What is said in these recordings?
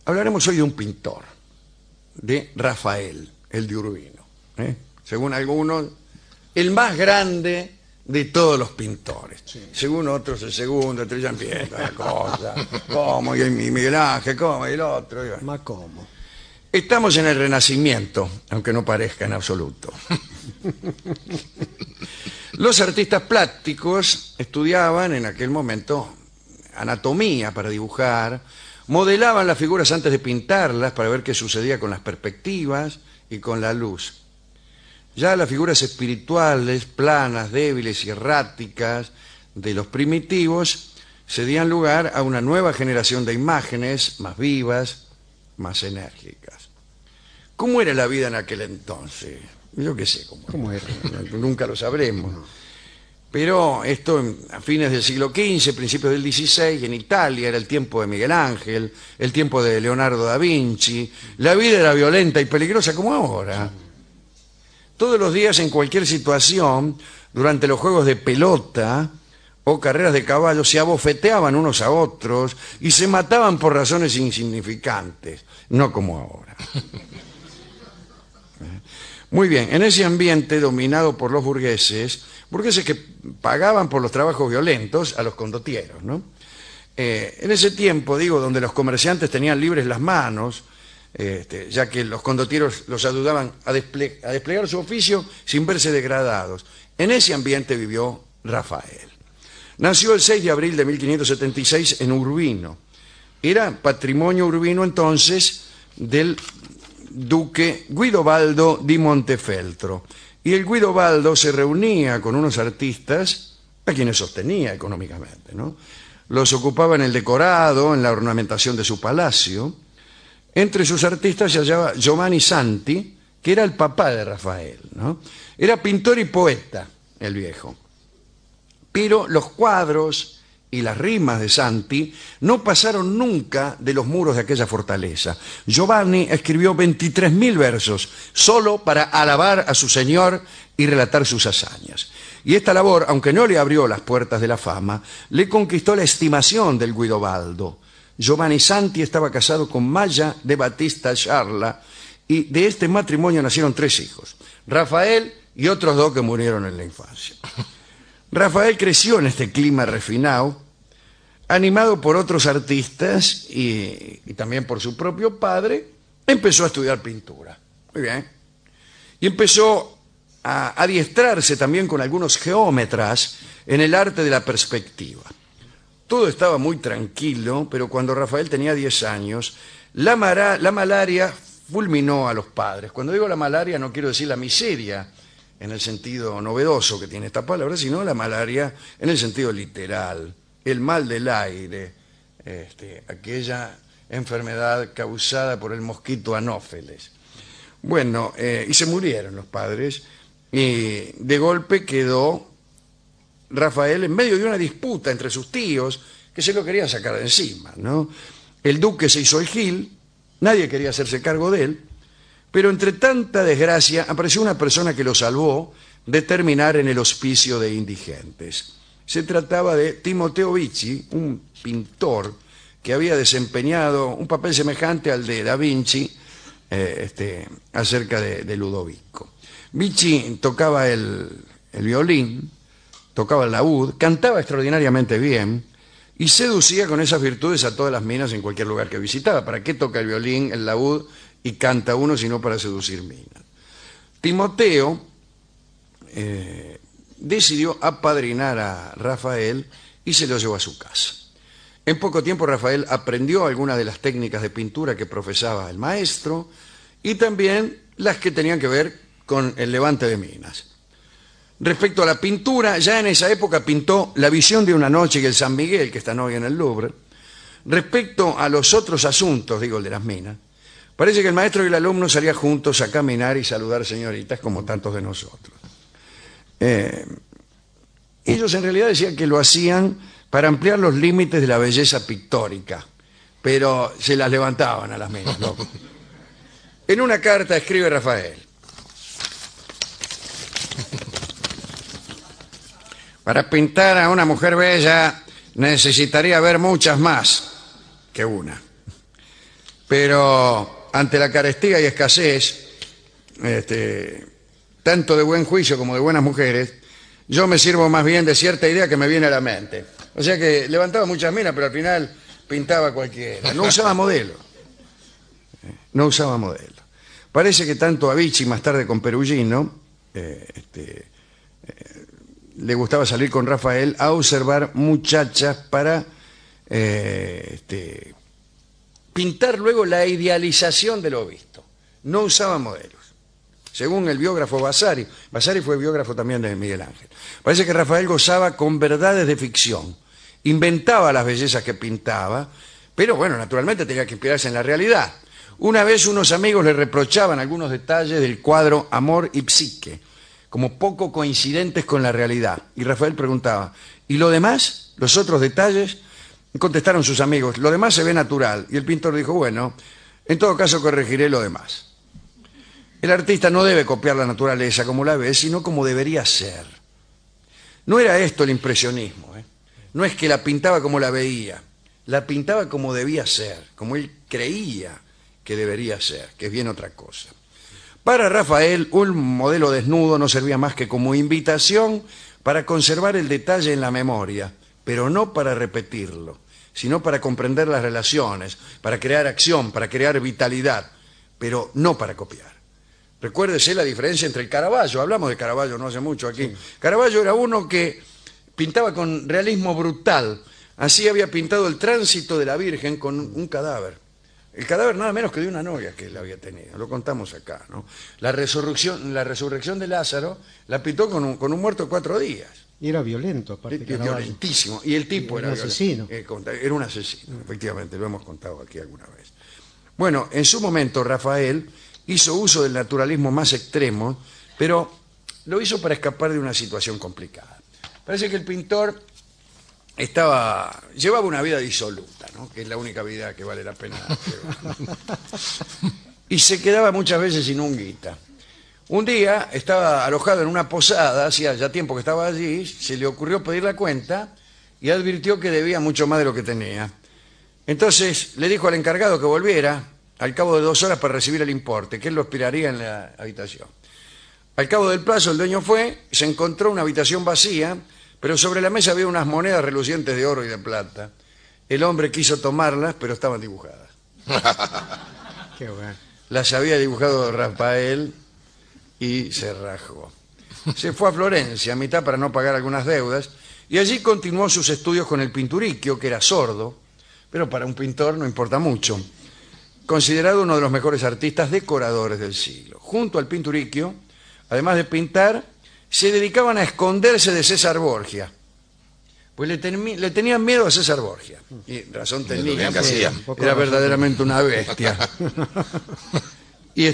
Hablaremos hoy de un pintor, de Rafael, el de Urbino. Según algunos, el más grande de todos los pintores. Sí. Según otros, el segundo, el tercero, empieza la cosa. ¿Cómo? Y Miguel Ángel, ¿cómo? Y el otro. ¿Más cómo? Estamos en el Renacimiento, aunque no parezca en absoluto. Los artistas plásticos estudiaban en aquel momento anatomía para dibujar, modelaban las figuras antes de pintarlas para ver qué sucedía con las perspectivas y con la luz. Ya las figuras espirituales, planas, débiles y erráticas de los primitivos cedían lugar a una nueva generación de imágenes más vivas, más enérgicas. ¿Cómo era la vida en aquel entonces? Yo qué sé cómo era. Nunca lo sabremos. Pero esto a fines del siglo XV, principios del XVI, en Italia era el tiempo de Miguel Ángel, el tiempo de Leonardo da Vinci. La vida era violenta y peligrosa como ahora. Todos los días, en cualquier situación, durante los juegos de pelota o carreras de caballo, se abofeteaban unos a otros y se mataban por razones insignificantes, no como ahora. Muy bien, en ese ambiente dominado por los burgueses que pagaban por los trabajos violentos a los condotieros, ¿no? En ese tiempo, donde los comerciantes tenían libres las manos, ya que los condotieros los ayudaban a desplegar su oficio sin verse degradados. En ese ambiente vivió Rafael. Nació el 6 de abril de 1576 en Urbino. Era patrimonio urbino entonces del duque Guidobaldo di Montefeltro. Y el Guidobaldo se reunía con unos artistas a quienes sostenía económicamente, ¿no? Los ocupaba en el decorado, en la ornamentación de su palacio. Entre sus artistas se hallaba Giovanni Santi, que era el papá de Rafael, ¿no? Era pintor y poeta, el viejo. Pero los cuadros y las rimas de Santi no pasaron nunca de los muros de aquella fortaleza. Giovanni escribió 23.000 versos solo para alabar a su señor y relatar sus hazañas. Y esta labor, aunque no le abrió las puertas de la fama, le conquistó la estimación del Guidobaldo. Giovanni Santi estaba casado con Maya de Battista Charla y de este matrimonio nacieron 3 hijos, Rafael y otros 2 que murieron en la infancia. Rafael creció en este clima refinado, animado por otros artistas y también por su propio padre. Empezó a estudiar pintura. Muy bien. Y empezó a adiestrarse también con algunos geómetras en el arte de la perspectiva. Todo estaba muy tranquilo, pero cuando Rafael tenía 10 años, la malaria fulminó a los padres. Cuando digo la malaria no quiero decir la miseria en el sentido novedoso que tiene esta palabra, sino la malaria en el sentido literal, el mal del aire, aquella enfermedad causada por el mosquito anófeles. Bueno, y se murieron los padres, y de golpe quedó Rafael en medio de una disputa entre sus tíos que se lo querían sacar de encima, ¿no? El duque se hizo el gil, nadie quería hacerse cargo de él, pero entre tanta desgracia apareció una persona que lo salvó de terminar en el hospicio de indigentes. Se trataba de Timoteo Vicci, un pintor que había desempeñado un papel semejante al de Da Vinci acerca de Ludovico. Vicci tocaba el violín, tocaba el laúd, cantaba extraordinariamente bien y seducía con esas virtudes a todas las minas en cualquier lugar que visitaba. ¿Para qué toca el violín, el laúd y canta uno sino para seducir minas? Timoteo decidió apadrinar a Rafael y se lo llevó a su casa. En poco tiempo Rafael aprendió algunas de las técnicas de pintura que profesaba el maestro y también las que tenían que ver con el levante de minas. Respecto a la pintura, ya en esa época pintó La visión de una noche y el San Miguel, que están hoy en el Louvre. Respecto a los otros asuntos, digo el de las minas, parece que el maestro y el alumno salían juntos a caminar y saludar señoritas como tantos de nosotros. Ellos en realidad decían que lo hacían para ampliar los límites de la belleza pictórica, pero se las levantaban a las minas, ¿no? En una carta escribe Rafael: para pintar a una mujer bella necesitaría ver muchas más que una. Pero ante la carestía y escasez, tanto de buen juicio como de buenas mujeres, yo me sirvo más bien de cierta idea que me viene a la mente. O sea que levantaba muchas minas, pero al final pintaba cualquiera. No usaba modelo. No usaba modelo. Parece que tanto a Vichy, más tarde con Perugino, le gustaba salir con Rafael a observar muchachas para pintar luego la idealización de lo visto. No usaba modelos. Según el biógrafo Vasari, Vasari fue biógrafo también de Miguel Ángel, parece que Rafael gozaba con verdades de ficción, inventaba las bellezas que pintaba, pero bueno, naturalmente tenía que inspirarse en la realidad. Una vez unos amigos le reprochaban algunos detalles del cuadro Amor y Psique, como poco coincidentes con la realidad. Y Rafael preguntaba, ¿y lo demás? ¿Los otros detalles? Y contestaron sus amigos, lo demás se ve natural. Y el pintor dijo, bueno, en todo caso corregiré lo demás. El artista no debe copiar la naturaleza como la ve, sino como debería ser. No era esto el impresionismo, ¿eh? No es que la pintaba como la veía, la pintaba como debía ser, como él creía que debería ser, que es bien otra cosa. Para Rafael, un modelo desnudo no servía más que como invitación para conservar el detalle en la memoria, pero no para repetirlo, sino para comprender las relaciones, para crear acción, para crear vitalidad, pero no para copiar. Recuérdese la diferencia entre el Caravaggio, hablamos de Caravaggio no hace mucho aquí. Sí. Caravaggio era uno que pintaba con realismo brutal, así había pintado el tránsito de la Virgen con un cadáver. El cadáver nada menos que de una novia que él había tenido, lo contamos acá, ¿no? La resurrección de Lázaro la pintó con un muerto de 4 días. Y era violento, aparte. Violentísimo. Y el tipo era un asesino. Era un asesino, efectivamente, lo hemos contado aquí alguna vez. Bueno, en su momento Rafael hizo uso del naturalismo más extremo, pero lo hizo para escapar de una situación complicada. Parece que el pintor llevaba una vida disoluta, ¿no? Que es la única vida que vale la pena llevar. Y se quedaba muchas veces sin un guita. Un día estaba alojado en una posada, hacía ya tiempo que estaba allí, se le ocurrió pedir la cuenta y advirtió que debía mucho más de lo que tenía. Entonces le dijo al encargado que volviera al cabo de 2 horas para recibir el importe, que él lo esperaría en la habitación. Al cabo del plazo el dueño fue, se encontró una habitación vacía, pero sobre la mesa había unas monedas relucientes de oro y de plata. El hombre quiso tomarlas, pero estaban dibujadas. Qué bueno. Las había dibujado Rafael y se rajó. Se fue a Florencia a mitad para no pagar algunas deudas y allí continuó sus estudios con el Pinturicchio, que era sordo, pero para un pintor no importa mucho. Considerado uno de los mejores artistas decoradores del siglo. Junto al Pinturicchio, además de pintar, se dedicaban a esconderse de César Borgia. Pues le tenían miedo a César Borgia. Y razón tenía, era verdaderamente una bestia. Y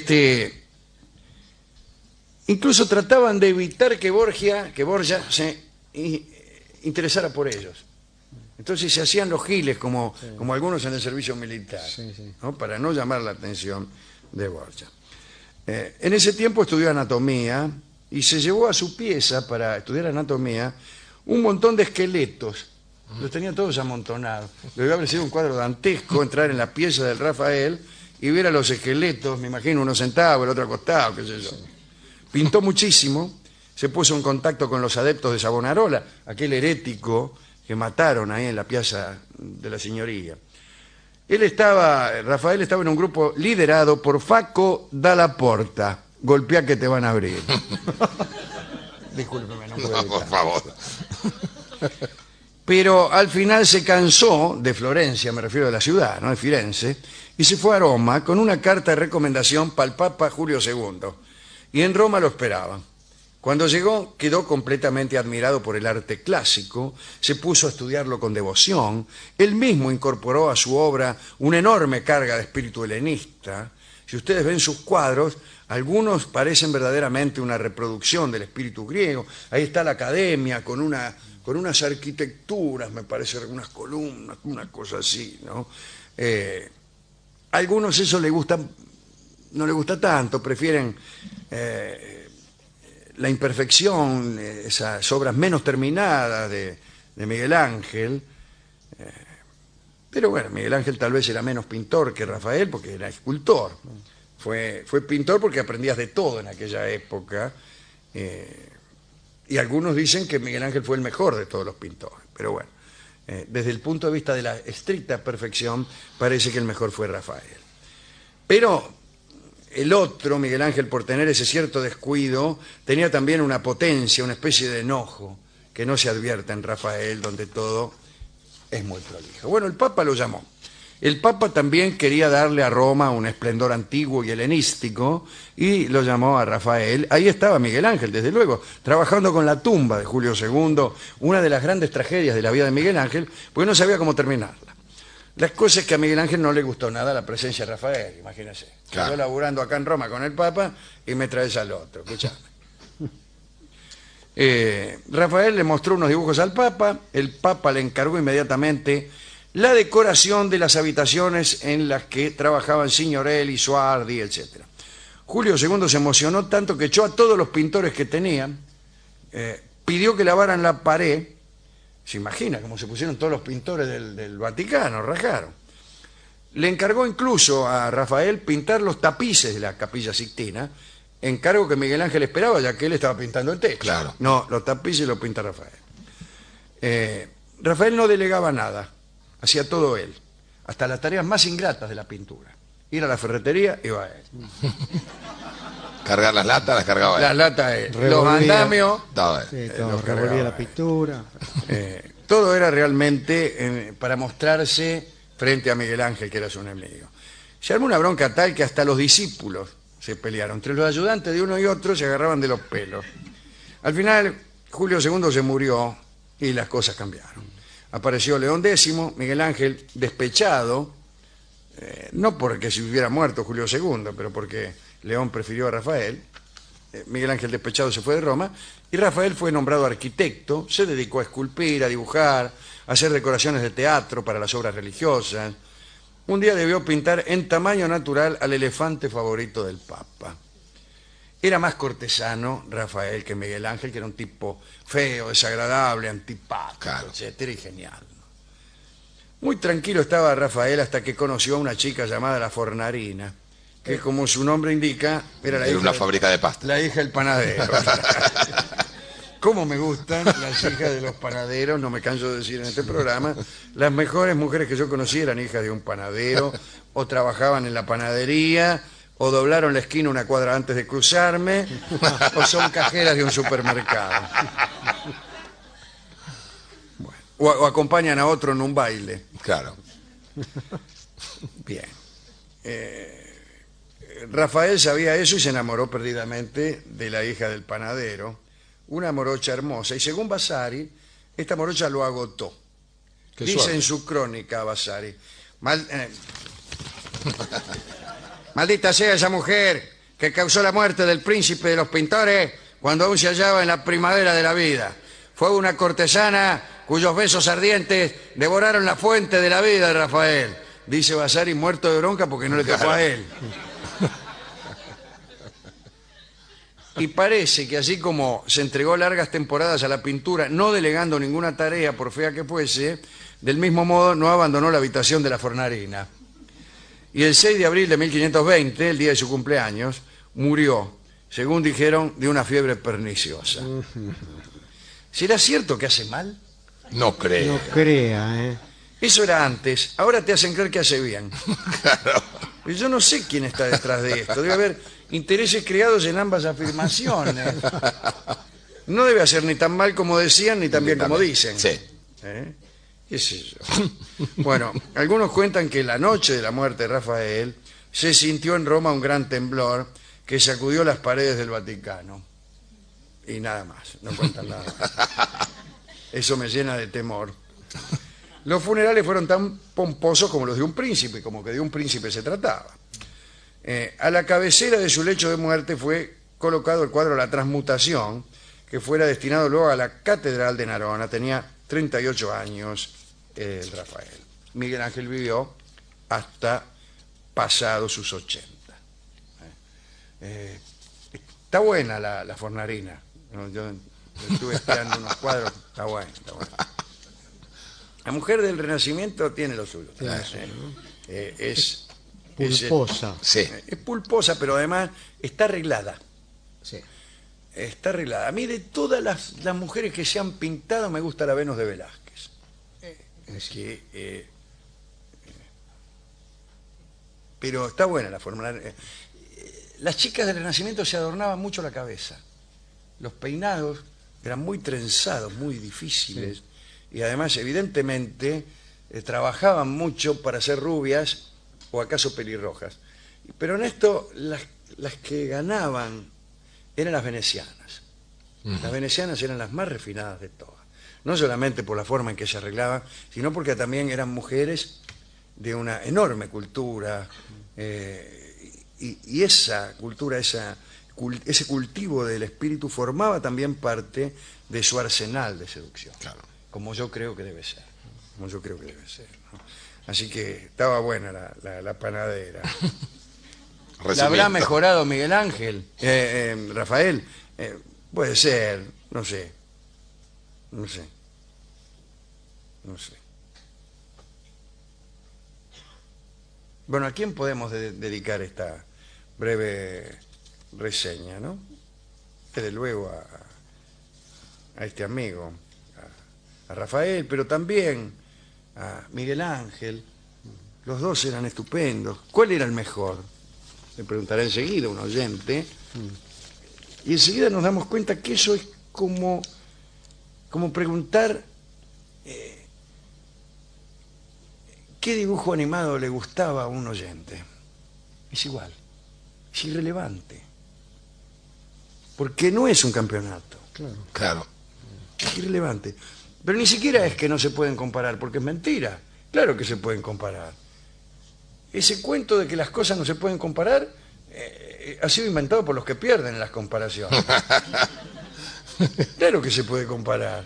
incluso trataban de evitar que Borgia se interesara por ellos. Entonces se hacían los giles como algunos en el servicio militar, ¿no? Para no llamar la atención de Borgia. En ese tiempo estudió anatomía y se llevó a su pieza para estudiar anatomía un montón de esqueletos. Los tenía todos amontonados. Debe haber sido un cuadro dantesco entrar en la pieza del Rafael y ver a los esqueletos, me imagino uno sentado, el otro acostado, qué sé yo. Pintó muchísimo, se puso en contacto con los adeptos de Savonarola, aquel herético que mataron ahí en la Piazza de la Signoria. Rafael estaba en un grupo liderado por Facco Dalla Porta. Golpea que te van a abrir. Discúlpeme, no puedo evitar. Por favor. Pero al final se cansó de Florencia, me refiero a la ciudad, no de Firenze, y se fue a Roma con una carta de recomendación para el Papa Julio II. Y en Roma lo esperaban. Cuando llegó, quedó completamente admirado por el arte clásico, se puso a estudiarlo con devoción, él mismo incorporó a su obra una enorme carga de espíritu helenista. Si ustedes ven sus cuadros, algunos parecen verdaderamente una reproducción del espíritu griego. Ahí está la academia con unas arquitecturas, me parece, unas columnas, una cosa así, ¿no? A algunos eso no le gusta tanto, prefieren la imperfección, esas obras menos terminadas de Miguel Ángel. Pero bueno, Miguel Ángel tal vez era menos pintor que Rafael porque era escultor. Fue pintor porque aprendías de todo en aquella época. Y algunos dicen que Miguel Ángel fue el mejor de todos los pintores. Pero bueno, desde el punto de vista de la estricta perfección, parece que el mejor fue Rafael. Pero el otro, Miguel Ángel, por tener ese cierto descuido, tenía también una potencia, una especie de enojo, que no se advierte en Rafael, donde todo es muy prolijo. Bueno, el Papa lo llamó. El Papa también quería darle a Roma un esplendor antiguo y helenístico y lo llamó a Rafael. Ahí estaba Miguel Ángel, desde luego, trabajando con la tumba de Julio II, una de las grandes tragedias de la vida de Miguel Ángel, porque no sabía cómo terminarla. Las cosas es que a Miguel Ángel no le gustó nada la presencia de Rafael, imagínese. Claro. Yo laburando acá en Roma con el Papa y me traes al otro, escuchame. Rafael le mostró unos dibujos al Papa, el Papa le encargó inmediatamente la decoración de las habitaciones en las que trabajaban Signorelli, Suardi, etc. Julio II se emocionó tanto que echó a todos los pintores que tenían, pidió que lavaran la pared. Se imagina cómo se pusieron todos los pintores del Vaticano, rajaron. Le encargó incluso a Rafael pintar los tapices de la Capilla Sixtina, encargo que Miguel Ángel esperaba, ya que él estaba pintando el techo. Claro. No, los tapices los pinta Rafael. Rafael no delegaba nada, hacía todo él, hasta las tareas más ingratas de la pintura. Ir a la ferretería, iba él. Cargar las latas, las cargaba él. Las latas él. Los Revolvía. andamios, Todo él. Sí, todo, los revolvía cargaba la él. pintura. Todo era realmente para mostrarse frente a Miguel Ángel, que era su enemigo. Se armó una bronca tal que hasta los discípulos se pelearon. Entre los ayudantes de uno y otro se agarraban de los pelos. Al final, Julio II se murió y las cosas cambiaron. Apareció León X, Miguel Ángel despechado, no porque se hubiera muerto Julio II, pero porque León prefirió a Rafael. Miguel Ángel despechado se fue de Roma y Rafael fue nombrado arquitecto, se dedicó a esculpir, a dibujar, a hacer decoraciones de teatro para las obras religiosas. Un día debió pintar en tamaño natural al elefante favorito del Papa. Era más cortesano Rafael que Miguel Ángel, que era un tipo feo, desagradable, antipático, Claro. etcétera, y genial. Muy tranquilo estaba Rafael hasta que conoció a una chica llamada la Fornarina, que como su nombre indica, era la Era hija una del- fábrica de pasta. la hija del panadero. Cómo me gustan las hijas de los panaderos, no me canso de decir en este programa. Las mejores mujeres que yo conocí eran hijas de un panadero, o trabajaban en la panadería, o doblaron la esquina una cuadra antes de cruzarme, o son cajeras de un supermercado. Bueno, o acompañan a otro en un baile. Claro. Bien. Rafael sabía eso y se enamoró perdidamente de la hija del panadero, una morocha hermosa, y según Vasari, esta morocha lo agotó. Qué Dice suerte. en su crónica Vasari, maldita sea esa mujer que causó la muerte del príncipe de los pintores cuando aún se hallaba en la primavera de la vida. Fue una cortesana cuyos besos ardientes devoraron la fuente de la vida de Rafael. Dice Vasari muerto de bronca porque no le tocó a él. Y parece que así como se entregó largas temporadas a la pintura, no delegando ninguna tarea, por fea que fuese, del mismo modo no abandonó la habitación de la Fornarina. Y el 6 de abril de 1520, el día de su cumpleaños, murió, según dijeron, de una fiebre perniciosa. ¿Será cierto que hace mal? No creo. No crea, ¿eh? Eso era antes, ahora te hacen creer que hace bien. Pero yo no sé quién está detrás de esto, debe haber intereses creados en ambas afirmaciones. No debe hacer ni tan mal como decían, ni tan bien como dicen. Sí. ¿Qué sé yo? Bueno, algunos cuentan que la noche de la muerte de Rafael se sintió en Roma un gran temblor que sacudió las paredes del Vaticano. Y nada más, no cuentan nada más. Eso me llena de temor. Los funerales fueron tan pomposos como los de un príncipe, como que de un príncipe se trataba. A la cabecera de su lecho de muerte fue colocado el cuadro La Transmutación, que fuera destinado luego a la Catedral de Narona. Tenía 38 años el Rafael. Miguel Ángel vivió hasta pasados sus 80. Está buena la Fornarina. ¿No? Yo estuve esperando unos cuadros. Está bueno, está bueno. La mujer del Renacimiento tiene lo suyo. Tiene lo suyo, ¿no? Es Pulposa. Sí. es pulposa, pero además está arreglada. Sí. Está arreglada. A mí de todas las mujeres que se han pintado me gusta la Venus de Velázquez. Pero está buena la fórmula. Las chicas del Renacimiento se adornaban mucho la cabeza. Los peinados eran muy trenzados, muy difíciles. Sí. Y además, evidentemente, trabajaban mucho para ser rubias o acaso pelirrojas. Pero en esto, las que ganaban eran las venecianas. Las venecianas eran las más refinadas de todas. No solamente por la forma en que se arreglaban, sino porque también eran mujeres de una enorme cultura. Y esa cultura, ese cultivo del espíritu formaba también parte de su arsenal de seducción. Claro. Como yo creo que debe ser. Como yo creo que debe ser, ¿no? Así que estaba buena la panadera. ¿La habrá mejorado Miguel Ángel? Rafael, puede ser, no sé. No sé. Bueno, ¿a quién podemos dedicar esta breve reseña, no? Desde luego a este amigo, a Rafael, pero también a Miguel Ángel. Los dos eran estupendos. ¿Cuál era el mejor? Le preguntará enseguida un oyente. Y enseguida nos damos cuenta que eso es como preguntar qué dibujo animado le gustaba a un oyente. Es igual, es irrelevante. Porque no es un campeonato. Claro. Es irrelevante. Pero ni siquiera es que no se pueden comparar, porque es mentira. Claro que se pueden comparar. Ese cuento de que las cosas no se pueden comparar ha sido inventado por los que pierden en las comparaciones. Claro que se puede comparar.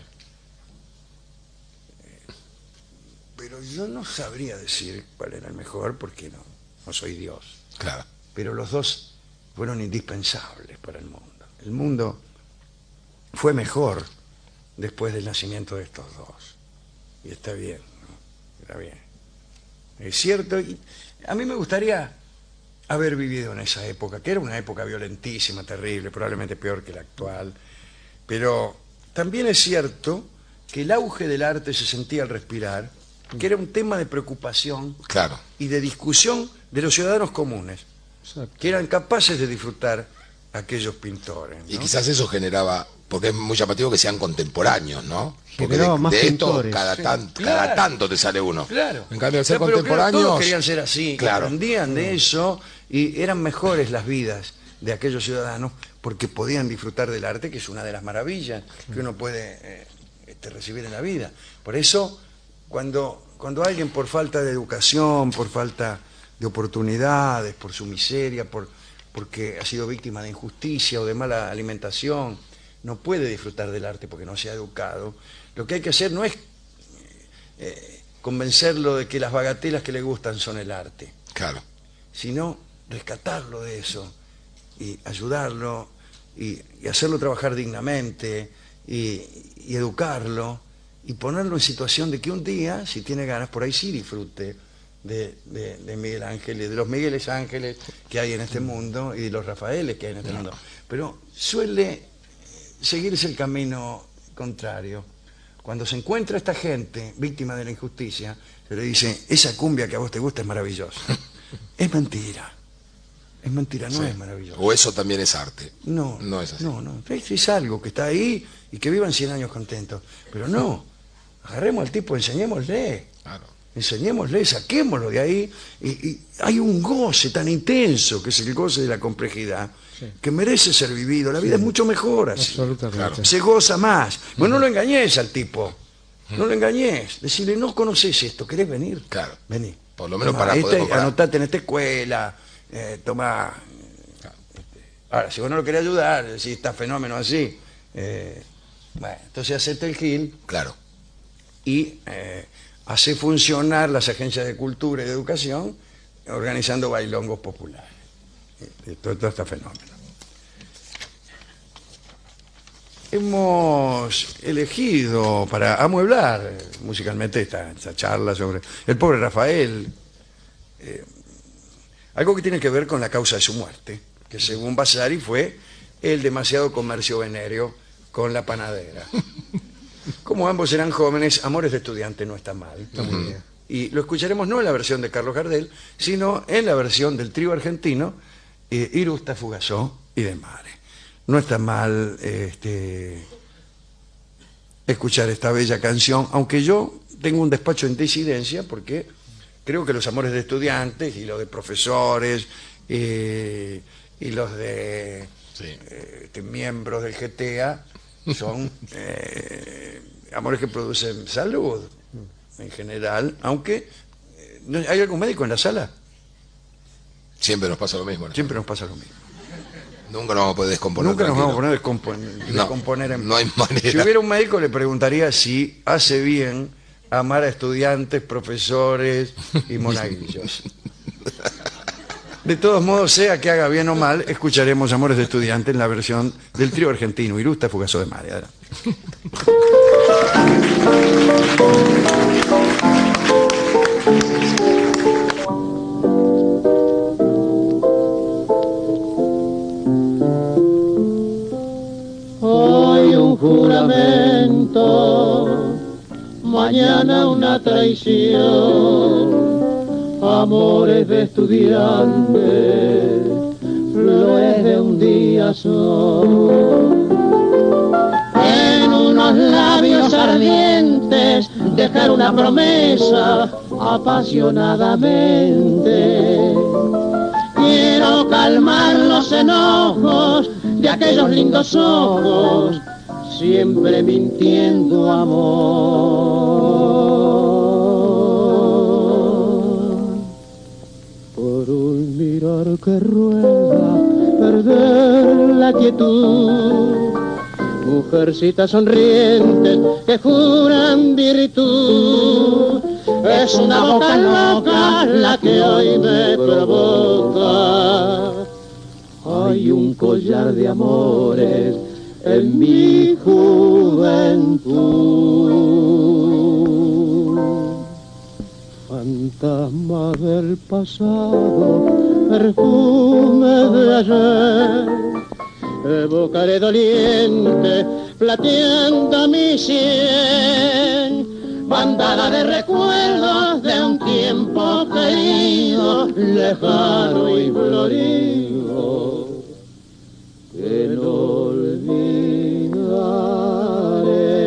Pero yo no sabría decir cuál era el mejor, porque no soy Dios. Claro. Pero los dos fueron indispensables para el mundo. El mundo fue mejor después del nacimiento de estos dos. Y está bien, ¿no? Está bien. Es cierto. Y a mí me gustaría haber vivido en esa época, que era una época violentísima, terrible, probablemente peor que la actual. Pero también es cierto que el auge del arte se sentía al respirar, que era un tema de preocupación y de discusión de los ciudadanos comunes, que eran capaces de disfrutar aquellos pintores, ¿no? Y quizás eso generaba, porque es muy llamativo que sean contemporáneos, ¿no? Porque generaba más de esto pintores. cada tanto te sale uno. Claro. En cambio, al ser Pero contemporáneos... todos querían ser así, claro, aprendían de eso, y eran mejores las vidas de aquellos ciudadanos porque podían disfrutar del arte, que es una de las maravillas que uno puede recibir en la vida. Por eso, cuando alguien, por falta de educación, por falta de oportunidades, por su miseria, porque ha sido víctima de injusticia o de mala alimentación, no puede disfrutar del arte porque no se ha educado, lo que hay que hacer no es convencerlo de que las bagatelas que le gustan son el arte, sino rescatarlo de eso y ayudarlo y hacerlo trabajar dignamente y educarlo y ponerlo en situación de que un día, si tiene ganas, por ahí sí disfrute de Miguel Ángel, de los Migueles Ángeles que hay en este mundo y de los Rafaeles que hay en este mundo. Pero suele seguirse el camino contrario. Cuando se encuentra esta gente víctima de la injusticia, se le dice, esa cumbia que a vos te gusta es maravillosa. Es mentira. Es mentira, no es maravilloso. O eso también es arte. No, no es así. No, es algo que está ahí y que vivan 100 años contentos. Pero no, agarremos al tipo, enseñémosle. Claro. Enseñémosle, saquémoslo de ahí. Y hay un goce tan intenso, que es el goce de la complejidad, que merece ser vivido. La vida es mucho mejor así. Absolutamente. Claro. Se goza más. Bueno, no lo engañes al tipo. No lo engañes. Decirle, no conoces esto, ¿querés venir? Claro. Vení. Por lo menos para poder comparar. Anotate en esta escuela. Toma. Ahora, si vos no lo querés ayudar, si está fenómeno así, bueno, entonces acepta el gil. Claro. Y hace funcionar las agencias de cultura y de educación organizando bailongos populares. Todo este fenómeno. hemos elegido para amueblar musicalmente esta charla sobre el pobre Rafael, algo que tiene que ver con la causa de su muerte, que según Vasari fue el demasiado comercio venéreo con la panadera. Como ambos eran jóvenes, Amores de estudiante no está mal. Está muy bien. Y lo escucharemos no en la versión de Carlos Gardel, sino en la versión del trío argentino Irusta, Fugazó y De Mare. No está mal escuchar esta bella canción, aunque yo tengo un despacho en disidencia porque creo que los amores de estudiantes y los de profesores y los de miembros del GTA son amores que producen salud en general, aunque ¿hay algún médico en la sala? Siempre nos pasa lo mismo, ¿no? Siempre nos pasa lo mismo. Nunca nos vamos a poder descomponer. Nunca nos vamos a tranquilo. poner descomponer en No hay manera. Si hubiera un médico le preguntaría si hace bien amar a estudiantes, profesores y monaguillos. De todos modos, sea que haga bien o mal, escucharemos Amores de estudiante en la versión del trío argentino Irusta, Fugazó, De Mare. Adelante. Hoy un juramento, mañana una traición, amores de estudiantes, flores de un día son. En unos labios ardientes dejar una promesa apasionadamente. Quiero calmar los enojos de aquellos lindos ojos, siempre mintiendo amor. Por un mirar que ruega perder la quietud, mujercitas sonrientes que juran virtud. Es una boca loca la que hoy me provoca. Hay un collar de amores en mi juventud. Fantasma del pasado, perfume de ayer, evocaré doliente, plateando mi sien. Bandada de recuerdos de un tiempo querido, lejano y florido, que no olvidaré.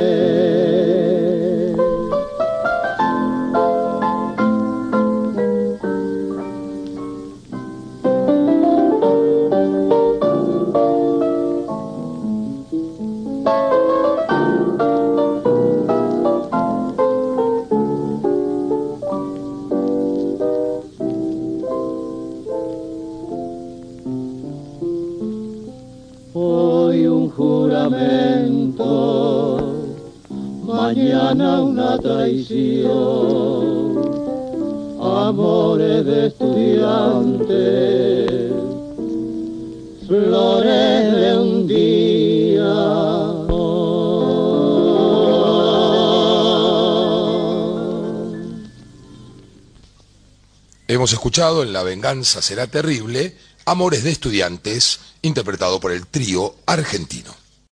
Mañana una traición, amores de estudiantes, flores de un día. Hemos escuchado en La venganza será terrible, Amores de estudiantes, interpretado por el trío argentino.